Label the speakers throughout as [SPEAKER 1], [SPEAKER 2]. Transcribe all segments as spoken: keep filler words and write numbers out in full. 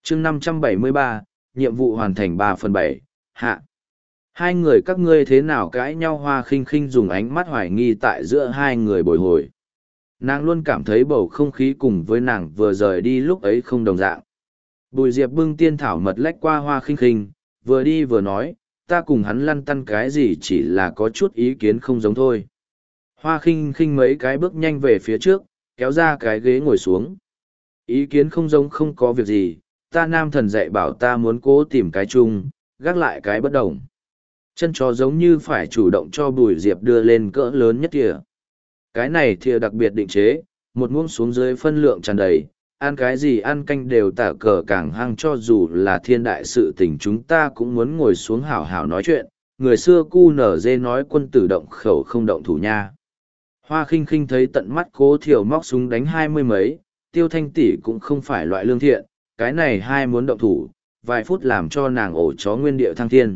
[SPEAKER 1] chương năm trăm bảy mươi ba, nhiệm vụ hoàn thành ba phần bảy, hạ. Hai người các ngươi thế nào cãi nhau? Hoa khinh khinh dùng ánh mắt hoài nghi tại giữa hai người bồi hồi. Nàng luôn cảm thấy bầu không khí cùng với nàng vừa rời đi lúc ấy không đồng dạng. Bùi Diệp bưng tiên thảo mật lách qua Hoa khinh khinh, vừa đi vừa nói, ta cùng hắn lăn tăn cái gì chỉ là có chút ý kiến không giống thôi. Hoa khinh khinh mấy cái bước nhanh về phía trước, kéo ra cái ghế ngồi xuống. Ý kiến không giống không có việc gì, ta nam thần dạy bảo ta muốn cố tìm cái chung, gác lại cái bất đồng. Chân chó giống như phải chủ động cho Bùi Diệp đưa lên cỡ lớn nhất thìa. Cái này thìa đặc biệt định chế, một muỗng xuống dưới phân lượng tràn đầy, ăn cái gì ăn canh đều tả cờ càng hăng, cho dù là thiên đại sự tình chúng ta cũng muốn ngồi xuống hảo hảo nói chuyện. Người xưa cu nở dê nói quân tử động khẩu không động thủ nha. Hoa khinh khinh thấy tận mắt Cố Thiều móc súng đánh hai mươi mấy, Tiêu Thanh tỷ cũng không phải loại lương thiện, cái này hai muốn động thủ, vài phút làm cho nàng ổ chó nguyên địa thăng thiên.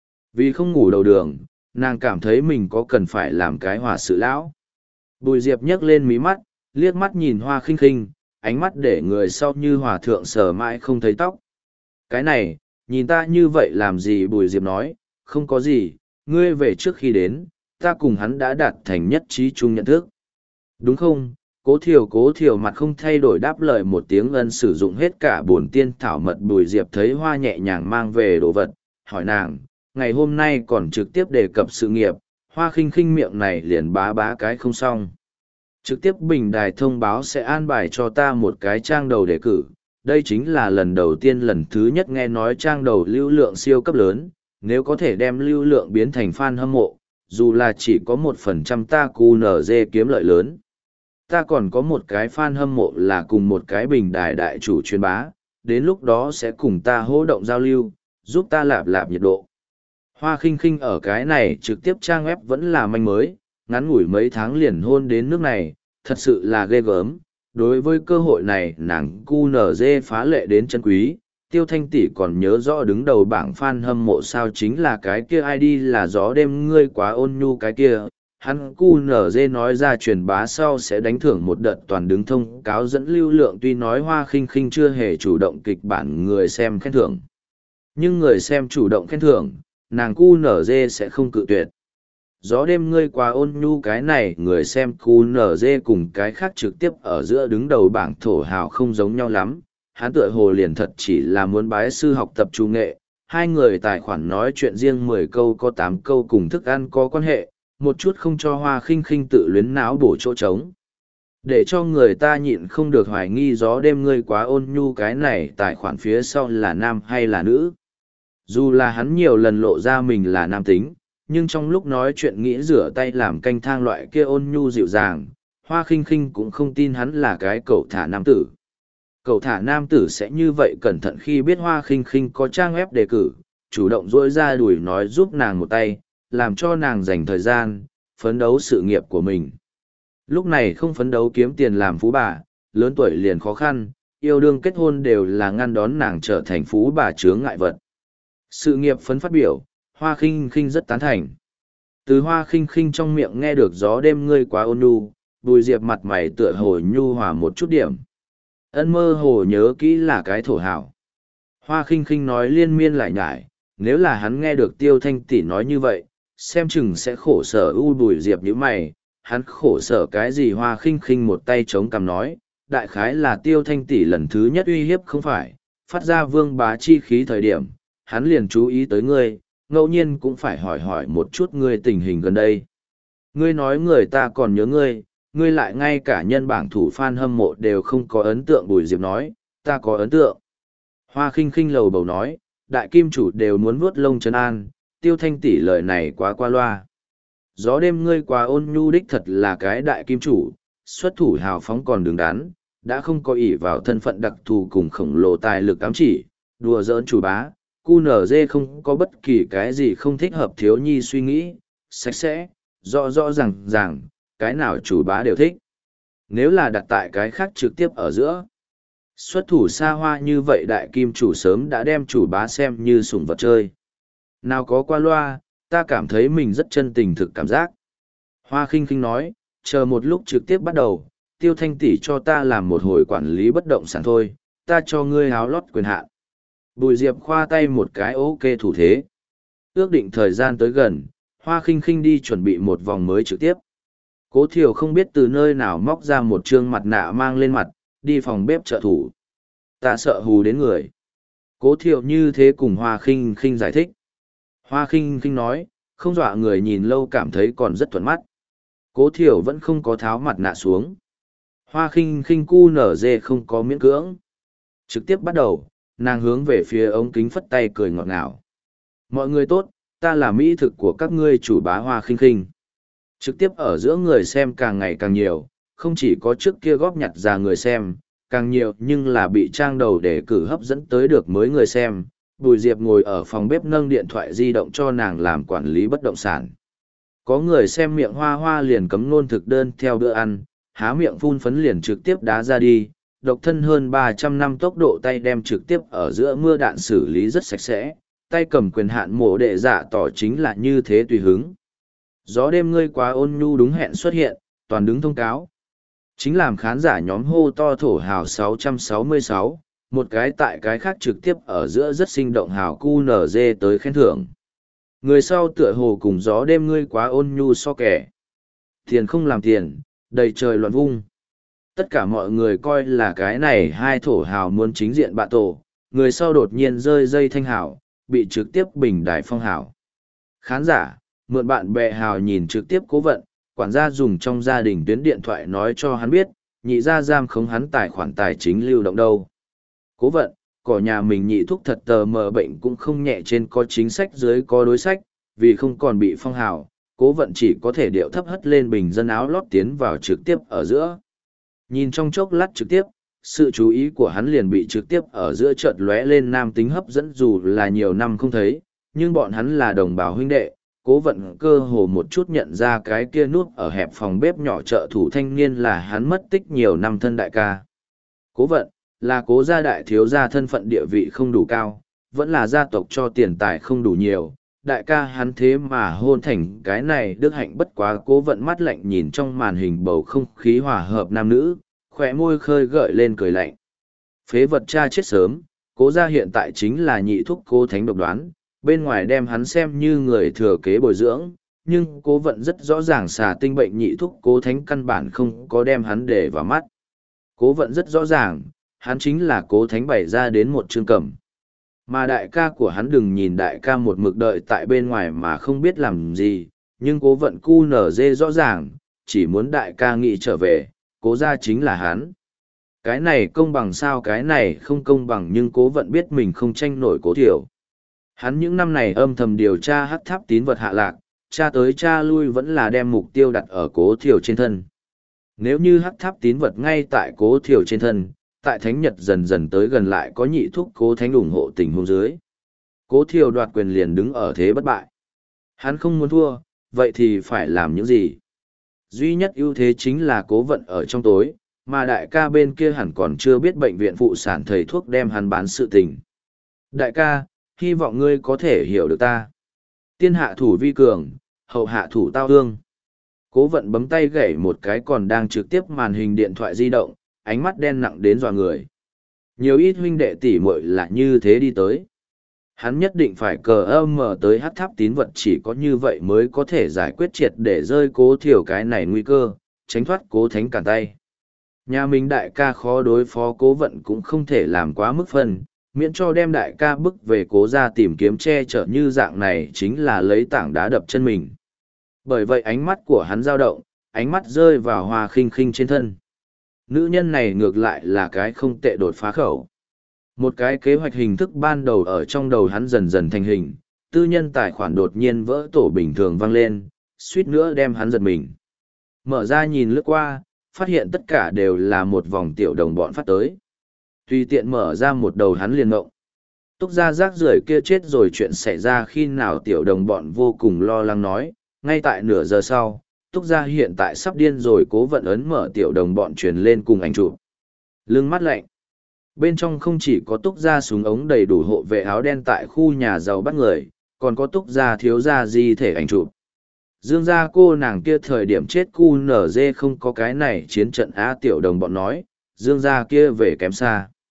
[SPEAKER 1] Vì không ngủ đầu đường, nàng cảm thấy mình có cần phải làm cái hòa sự lão. Bùi Diệp nhấc lên mí mắt, liếc mắt nhìn Hoa khinh khinh, ánh mắt để người sau như hòa thượng sờ mãi không thấy tóc. Cái này, nhìn ta như vậy làm gì? Bùi Diệp nói, không có gì, ngươi về trước khi đến, ta cùng hắn đã đạt thành nhất trí chung nhận thức. Đúng không? Cố Thiều Cố Thiều mặt không thay đổi đáp lời một tiếng, ân sử dụng hết cả bổn tiên thảo mật. Bùi Diệp thấy Hoa nhẹ nhàng mang về đồ vật, hỏi nàng, ngày hôm nay còn trực tiếp đề cập sự nghiệp, Hoa khinh khinh miệng này liền bá bá cái không xong. Trực tiếp bình đài thông báo sẽ an bài cho ta một cái trang đầu đề cử, đây chính là lần đầu tiên lần thứ nhất nghe nói trang đầu lưu lượng siêu cấp lớn, nếu có thể đem lưu lượng biến thành fan hâm mộ, dù là chỉ có một phần trăm ta cu nở dê kiếm lợi lớn. Ta còn có một cái fan hâm mộ là cùng một cái bình đài đại chủ truyền bá, đến lúc đó sẽ cùng ta hỗ động giao lưu, giúp ta lạp lạp nhiệt độ. Hoa khinh khinh ở cái này trực tiếp trang web vẫn là manh mới, ngắn ngủi mấy tháng liền hôn đến nước này, thật sự là ghê gớm. Đối với cơ hội này nàng cu nở dê phá lệ đến chân quý. Tiêu Thanh tỷ còn nhớ rõ đứng đầu bảng fan hâm mộ sao, chính là cái kia i đê là gió đêm ngươi quá ôn nhu cái kia. Hắn cu nở dê nói ra truyền bá sau sẽ đánh thưởng một đợt toàn đứng thông cáo dẫn lưu lượng, tuy nói Hoa khinh khinh chưa hề chủ động kịch bản người xem khen thưởng. Nhưng người xem chủ động khen thưởng, nàng cu nở dê sẽ không cự tuyệt. Gió đêm ngươi quá ôn nhu cái này người xem cu nở dê cùng cái khác trực tiếp ở giữa đứng đầu bảng thổ hào không giống nhau lắm. Hắn tựa hồ liền thật chỉ là muốn bái sư học tập trung nghệ, hai người tài khoản nói chuyện riêng mười câu có tám câu cùng thức ăn có quan hệ, một chút không cho Hoa khinh khinh tự luyến não bổ chỗ trống. Để cho người ta nhịn không được hoài nghi gió đêm ngươi quá ôn nhu cái này tài khoản phía sau là nam hay là nữ. Dù là hắn nhiều lần lộ ra mình là nam tính, nhưng trong lúc nói chuyện nghĩ rửa tay làm canh thang loại kia ôn nhu dịu dàng, Hoa khinh khinh cũng không tin hắn là cái cẩu thả nam tử. Cậu thả nam tử sẽ như vậy cẩn thận khi biết Hoa khinh khinh có trang web đề cử, chủ động dỗi ra đùi nói giúp nàng một tay, làm cho nàng dành thời gian, phấn đấu sự nghiệp của mình. Lúc này không phấn đấu kiếm tiền làm phú bà, lớn tuổi liền khó khăn, yêu đương kết hôn đều là ngăn đón nàng trở thành phú bà chướng ngại vật. Sự nghiệp phấn phát biểu, Hoa khinh khinh rất tán thành. Từ Hoa khinh khinh trong miệng nghe được gió đêm ngươi quá ôn nhu, Bùi Diệp mặt mày tựa hồ nhu hòa một chút điểm. Ân mơ hồ nhớ kỹ là cái thổ hảo. Hoa khinh khinh nói liên miên lại nhải, nếu là hắn nghe được Tiêu Thanh tỷ nói như vậy, xem chừng sẽ khổ sở. U Bùi Diệp như mày, hắn khổ sở cái gì? Hoa khinh khinh một tay chống cằm nói, đại khái là Tiêu Thanh tỷ lần thứ nhất uy hiếp không phải, phát ra vương bá chi khí thời điểm, hắn liền chú ý tới ngươi, ngẫu nhiên cũng phải hỏi hỏi một chút ngươi tình hình gần đây. Ngươi nói người ta còn nhớ ngươi, ngươi lại ngay cả nhân bảng thủ fan hâm mộ đều không có ấn tượng. Bùi Diệp nói, ta có ấn tượng. Hoa khinh khinh lầu bầu nói, đại kim chủ đều muốn vuốt lông trấn an, Tiêu Thanh tỷ lời này quá qua loa. Gió đêm ngươi quá ôn nhu đích thật là cái đại kim chủ, xuất thủ hào phóng còn đứng đắn, đã không có ỷ vào thân phận đặc thù cùng khổng lồ tài lực ám chỉ, đùa giỡn chủ bá. cu nở dê không có bất kỳ cái gì không thích hợp thiếu nhi suy nghĩ, sạch sẽ, rõ rõ ràng ràng, cái nào chủ bá đều thích. Nếu là đặt tại cái khác trực tiếp ở giữa, xuất thủ xa hoa như vậy đại kim chủ sớm đã đem chủ bá xem như sủng vật chơi. Nào có qua loa, ta cảm thấy mình rất chân tình thực cảm giác. Hoa khinh khinh nói, chờ một lúc trực tiếp bắt đầu, Tiêu Thanh tỷ cho ta làm một hồi quản lý bất động sản thôi, ta cho ngươi háo lót quyền hạn. Bùi Diệp khoa tay một cái ok thủ thế. Ước định thời gian tới gần, Hoa Khinh Khinh đi chuẩn bị một vòng mới trực tiếp. Cố Thiều không biết từ nơi nào móc ra một trương mặt nạ mang lên mặt, đi phòng bếp trợ thủ. Ta sợ hù đến người. Cố Thiều như thế cùng Hoa Khinh Khinh giải thích. Hoa Khinh Khinh nói, không dọa người nhìn lâu cảm thấy còn rất thuận mắt. Cố Thiều vẫn không có tháo mặt nạ xuống. Hoa Khinh Khinh cu nở dê không có miễn cưỡng. Trực tiếp bắt đầu, nàng hướng về phía ống kính phất tay cười ngọt ngào. Mọi người tốt, ta là mỹ thực của các ngươi chủ bá Hoa Khinh Khinh. Trực tiếp ở giữa người xem càng ngày càng nhiều, không chỉ có trước kia góp nhặt ra người xem, càng nhiều nhưng là bị trang đầu để cử hấp dẫn tới được mới người xem. Bùi Diệp ngồi ở phòng bếp nâng điện thoại di động cho nàng làm quản lý bất động sản. Có người xem miệng hoa hoa liền cấm nôn thực đơn theo bữa ăn, há miệng phun phấn liền trực tiếp đá ra đi, độc thân hơn ba trăm năm tốc độ tay đem trực tiếp ở giữa mưa đạn xử lý rất sạch sẽ, tay cầm quyền hạn mổ đệ dạ tỏ chính là như thế tùy hứng. Gió đêm ngươi quá ôn nhu đúng hẹn xuất hiện, toàn đứng thông cáo. Chính làm khán giả nhóm hô to thổ hào sáu trăm sáu mươi sáu, một cái tại cái khác trực tiếp ở giữa rất sinh động hào cu nở dê tới khen thưởng. Người sau tựa hồ cùng gió đêm ngươi quá ôn nhu so kẻ. Tiền không làm tiền, đầy trời loạn vung. Tất cả mọi người coi là cái này hai thổ hào muốn chính diện bạ tổ, người sau đột nhiên rơi dây thanh hào, bị trực tiếp bình đài phong hào. Khán giả, mượn bạn bè hào nhìn trực tiếp cố vận, quản gia dùng trong gia đình tuyến điện thoại nói cho hắn biết, nhị gia giam khống hắn tài khoản tài chính lưu động đâu. Cố vận, cỏ nhà mình nhị thúc thật tờ mờ bệnh cũng không nhẹ, trên có chính sách dưới có đối sách, vì không còn bị phong hào, cố vận chỉ có thể điệu thấp hất lên bình dân áo lót tiến vào trực tiếp ở giữa. Nhìn trong chốc lát trực tiếp, sự chú ý của hắn liền bị trực tiếp ở giữa chợt lóe lên nam tính hấp dẫn, dù là nhiều năm không thấy, nhưng bọn hắn là đồng bào huynh đệ. Cố vận cơ hồ một chút nhận ra cái kia núp ở hẹp phòng bếp nhỏ trợ thủ thanh niên là hắn mất tích nhiều năm thân đại ca. Cố vận, là cố gia đại thiếu gia, thân phận địa vị không đủ cao, vẫn là gia tộc cho tiền tài không đủ nhiều. Đại ca hắn thế mà hôn thành cái này đức hạnh bất quá. Cố vận mắt lạnh nhìn trong màn hình bầu không khí hòa hợp nam nữ, khỏe môi khơi gợi lên cười lạnh. Phế vật cha chết sớm, cố gia hiện tại chính là nhị thúc cố thánh độc đoán, bên ngoài đem hắn xem như người thừa kế bồi dưỡng, nhưng cố vận rất rõ ràng xà tinh bệnh nhị thúc cố thánh căn bản không có đem hắn để vào mắt. Cố vận rất rõ ràng, hắn chính là cố thánh bày ra đến một chương cẩm. Mà đại ca của hắn, đừng nhìn đại ca một mực đợi tại bên ngoài mà không biết làm gì, nhưng cố vận cu nở dê rõ ràng, chỉ muốn đại ca nghĩ trở về, cố gia chính là hắn. Cái này công bằng sao? Cái này không công bằng, nhưng cố vận biết mình không tranh nổi Cố Thiểu. Hắn những năm này âm thầm điều tra hắc tháp tín vật hạ lạc, tra tới tra lui vẫn là đem mục tiêu đặt ở Cố Thiểu trên thân. Nếu như hắc tháp tín vật ngay tại Cố Thiểu trên thân, tại thánh nhật dần dần tới gần lại có nhị thúc cố thánh ủng hộ tình huống dưới, Cố Thiểu đoạt quyền liền đứng ở thế bất bại. Hắn không muốn thua, vậy thì phải làm những gì? Duy nhất ưu thế chính là cố vận ở trong tối, mà đại ca bên kia hẳn còn chưa biết bệnh viện phụ sản thầy thuốc đem hắn bán sự tình. Đại ca, hy vọng ngươi có thể hiểu được ta. Tiên hạ thủ vi cường, hậu hạ thủ tao ương. Cố vận bấm tay gảy một cái còn đang trực tiếp màn hình điện thoại di động, ánh mắt đen nặng đến dọa người. Nhiều ít huynh đệ tỷ muội là như thế đi tới. Hắn nhất định phải cờ âm mở tới hắc tháp tín vật, chỉ có như vậy mới có thể giải quyết triệt để rơi Cố Thiểu cái này nguy cơ, tránh thoát cố thánh cản tay. Nhà mình đại ca khó đối phó, cố vận cũng không thể làm quá mức phân, miễn cho đem đại ca bức về cố ra tìm kiếm che chở, như dạng này chính là lấy tảng đá đập chân mình. Bởi vậy ánh mắt của hắn dao động, ánh mắt rơi vào Hoa Khinh Khinh trên thân. Nữ nhân này ngược lại là cái không tệ đột phá khẩu. Một cái kế hoạch hình thức ban đầu ở trong đầu hắn dần dần thành hình, tư nhân tài khoản đột nhiên vỡ tổ bình thường vang lên, suýt nữa đem hắn giật mình. Mở ra nhìn lướt qua, phát hiện tất cả đều là một vòng tiểu đồng bọn phát tới. Tùy tiện mở ra một đầu hắn liền ngộng. Túc gia rác rưởi kia chết rồi, chuyện xảy ra khi nào? Tiểu đồng bọn vô cùng lo lắng nói, ngay tại nửa giờ sau, Túc gia hiện tại sắp điên rồi. Cố vận ấn mở tiểu đồng bọn truyền lên cùng ảnh chụp. Lưng mắt lạnh. Bên trong không chỉ có Túc gia súng ống đầy đủ hộ vệ áo đen tại khu nhà giàu bắt người, còn có Túc gia thiếu gia di thể ảnh chụp. Dương gia cô nàng kia thời điểm chết cu nở dê không có cái này chiến trận á. Tiểu đồng bọn nói, Dương gia kia về kém xa.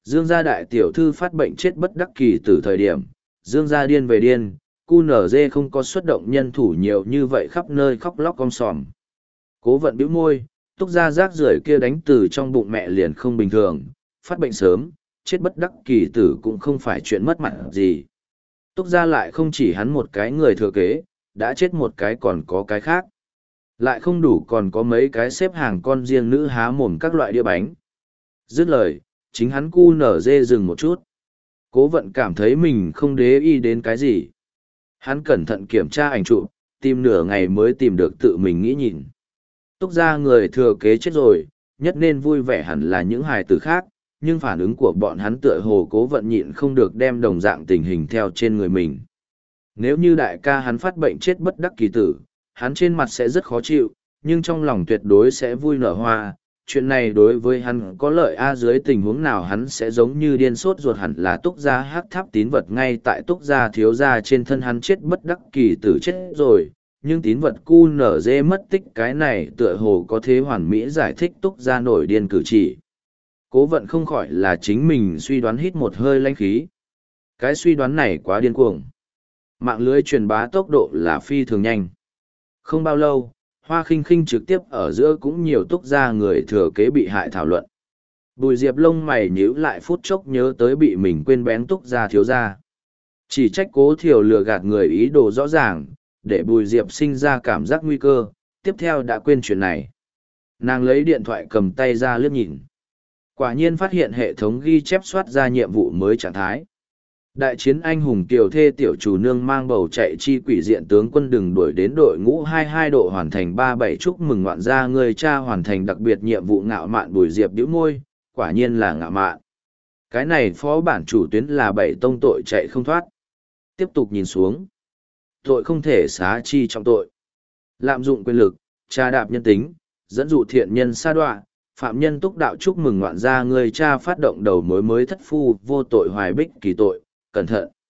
[SPEAKER 1] Dương gia đại tiểu thư phát bệnh chết bất đắc kỳ từ thời điểm, Dương gia điên về điên, cu nở dê không có xuất động nhân thủ nhiều như vậy khắp nơi khóc lóc om sòm. Cố vận bĩu môi, Túc gia rác rưởi kia đánh từ trong bụng mẹ liền không bình thường, phát bệnh sớm, chết bất đắc kỳ tử cũng không phải chuyện mất mặt gì. Túc gia lại không chỉ hắn một cái người thừa kế, đã chết một cái còn có cái khác. Lại không đủ còn có mấy cái xếp hàng con riêng nữ há mồm các loại đĩa bánh. Dứt lời, chính hắn cu nở dê dừng một chút. Cố vận cảm thấy mình không để ý đến cái gì. Hắn cẩn thận kiểm tra ảnh chụp, tìm nửa ngày mới tìm được tự mình nghĩ nhìn. Túc gia người thừa kế chết rồi, nhất nên vui vẻ hẳn là những hài tử khác, nhưng phản ứng của bọn hắn tựa hồ cố vận nhịn không được đem đồng dạng tình hình theo trên người mình. Nếu như đại ca hắn phát bệnh chết bất đắc kỳ tử, hắn trên mặt sẽ rất khó chịu, nhưng trong lòng tuyệt đối sẽ vui nở hoa. Chuyện này đối với hắn có lợi a dưới tình huống nào hắn sẽ giống như điên sốt ruột hẳn là Túc gia hắc tháp tín vật ngay tại Túc gia thiếu gia trên thân hắn chết bất đắc kỳ tử chết rồi, nhưng tín vật cu nở dê mất tích cái này tựa hồ có thế hoàn mỹ giải thích Túc gia nổi điên cử chỉ. Cố vận không khỏi là chính mình suy đoán hít một hơi lãnh khí. Cái suy đoán này quá điên cuồng. Mạng lưới truyền bá tốc độ là phi thường nhanh. Không bao lâu, Hoa Khinh Khinh trực tiếp ở giữa cũng nhiều Túc gia người thừa kế bị hại thảo luận. Bùi Diệp lông mày nhíu lại phút chốc nhớ tới bị mình quên bén Túc gia thiếu gia. Chỉ trách Cố Thiều lừa gạt người ý đồ rõ ràng, để Bùi Diệp sinh ra cảm giác nguy cơ, tiếp theo đã quên chuyện này. Nàng lấy điện thoại cầm tay ra liếc nhìn. Quả nhiên phát hiện hệ thống ghi chép soát ra nhiệm vụ mới trạng thái. Đại chiến anh hùng kiều thê tiểu chủ nương mang bầu chạy chi quỷ diện tướng quân đừng đuổi đến đội ngũ hai mươi hai độ hoàn thành ba mươi bảy chúc mừng ngoạn gia người cha hoàn thành đặc biệt nhiệm vụ ngạo mạn Bùi Diệp bĩu môi, quả nhiên là ngạo mạn. Cái này phó bản chủ tuyến là bảy tông tội chạy không thoát. Tiếp tục nhìn xuống. Tội không thể xá chi trọng tội. Lạm dụng quyền lực, tra đạp nhân tính, dẫn dụ thiện nhân sa đoạ, phạm nhân túc đạo chúc mừng ngoạn gia người cha phát động đầu mối mới thất phu vô tội hoài bích kỳ tội, cẩn thận.